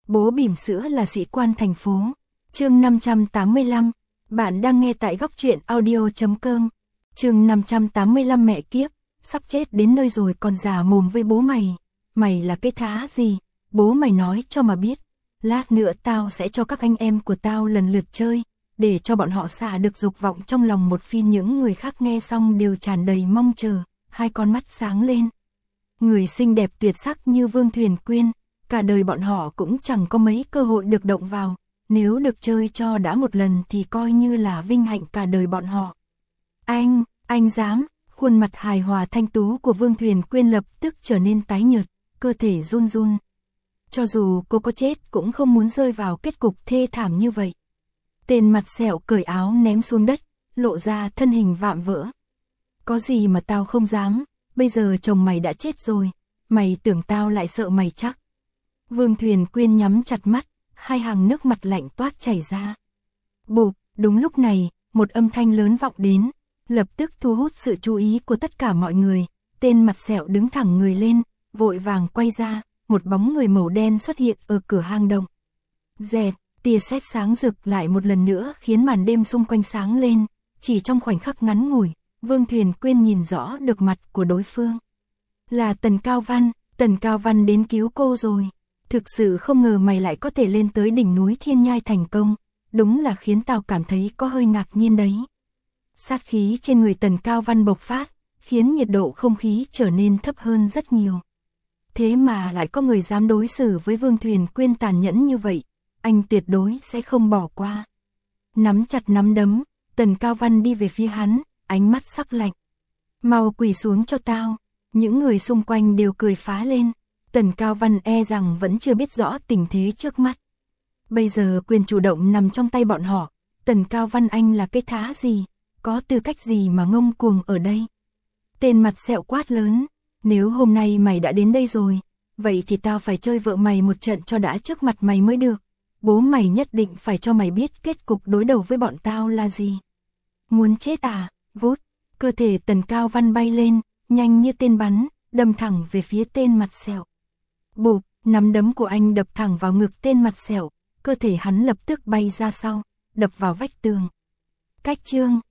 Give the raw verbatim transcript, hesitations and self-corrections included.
Bố bỉm sữa là sĩ quan thành phố. Chương năm trăm tám mươi lăm. Bạn đang nghe tại góc truyện audio chấm com. Chương năm trăm tám mươi lăm. Mẹ kiếp, sắp chết đến nơi rồi còn già mồm với bố mày. Mày là cái thá gì? Bố mày nói cho mà biết. Lát nữa tao sẽ cho các anh em của tao lần lượt chơi, để cho bọn họ xả được dục vọng trong lòng một phen. Những người khác nghe xong đều tràn đầy mong chờ, hai con mắt sáng lên. Người xinh đẹp tuyệt sắc như Vương Thuyền Quyên, cả đời bọn họ cũng chẳng có mấy cơ hội được động vào, nếu được chơi cho đã một lần thì coi như là vinh hạnh cả đời bọn họ. Anh, anh dám? Khuôn mặt hài hòa thanh tú của Vương Thuyền Quyên lập tức trở nên tái nhợt, cơ thể run run. Cho dù cô có chết cũng không muốn rơi vào kết cục thê thảm như vậy. Tên mặt sẹo cởi áo ném xuống đất, lộ ra thân hình vạm vỡ. Có gì mà tao không dám, bây giờ chồng mày đã chết rồi, mày tưởng tao lại sợ mày chắc. Vương Thuyền Quyên nhắm chặt mắt, hai hàng nước mặt lạnh toát chảy ra. Bụp, đúng lúc này, một âm thanh lớn vọng đến, lập tức thu hút sự chú ý của tất cả mọi người. Tên mặt sẹo đứng thẳng người lên, vội vàng quay ra, một bóng người màu đen xuất hiện ở cửa hang động. Dẹt, tia sét sáng rực lại một lần nữa khiến màn đêm xung quanh sáng lên, chỉ trong khoảnh khắc ngắn ngủi, Vương Thuyền Quyên nhìn rõ được mặt của đối phương. Là Tần Cao Văn, Tần Cao Văn đến cứu cô rồi. Thực sự không ngờ mày lại có thể lên tới đỉnh núi Thiên Nhai thành công, đúng là khiến tao cảm thấy có hơi ngạc nhiên đấy. Sát khí trên người Tần Cao Văn bộc phát, khiến nhiệt độ không khí trở nên thấp hơn rất nhiều. Thế mà lại có người dám đối xử với Vương Thuyền Quyên tàn nhẫn như vậy, anh tuyệt đối sẽ không bỏ qua. Nắm chặt nắm đấm, Tần Cao Văn đi về phía hắn, ánh mắt sắc lạnh. Mau quỳ xuống cho tao. Những người xung quanh đều cười phá lên. Tần Cao Văn e rằng vẫn chưa biết rõ tình thế trước mắt. Bây giờ quyền chủ động nằm trong tay bọn họ. Tần Cao Văn anh là cái thá gì? Có tư cách gì mà ngông cuồng ở đây? Tên mặt sẹo quát lớn. Nếu hôm nay mày đã đến đây rồi, vậy thì tao phải chơi vợ mày một trận cho đã trước mặt mày mới được. Bố mày nhất định phải cho mày biết kết cục đối đầu với bọn tao là gì. Muốn chết à? Vút, cơ thể Tần Cao Văn bay lên, nhanh như tên bắn, đâm thẳng về phía tên mặt sẹo. Bụp, nắm đấm của anh đập thẳng vào ngực tên mặt sẹo, cơ thể hắn lập tức bay ra sau, đập vào vách tường. Cách chương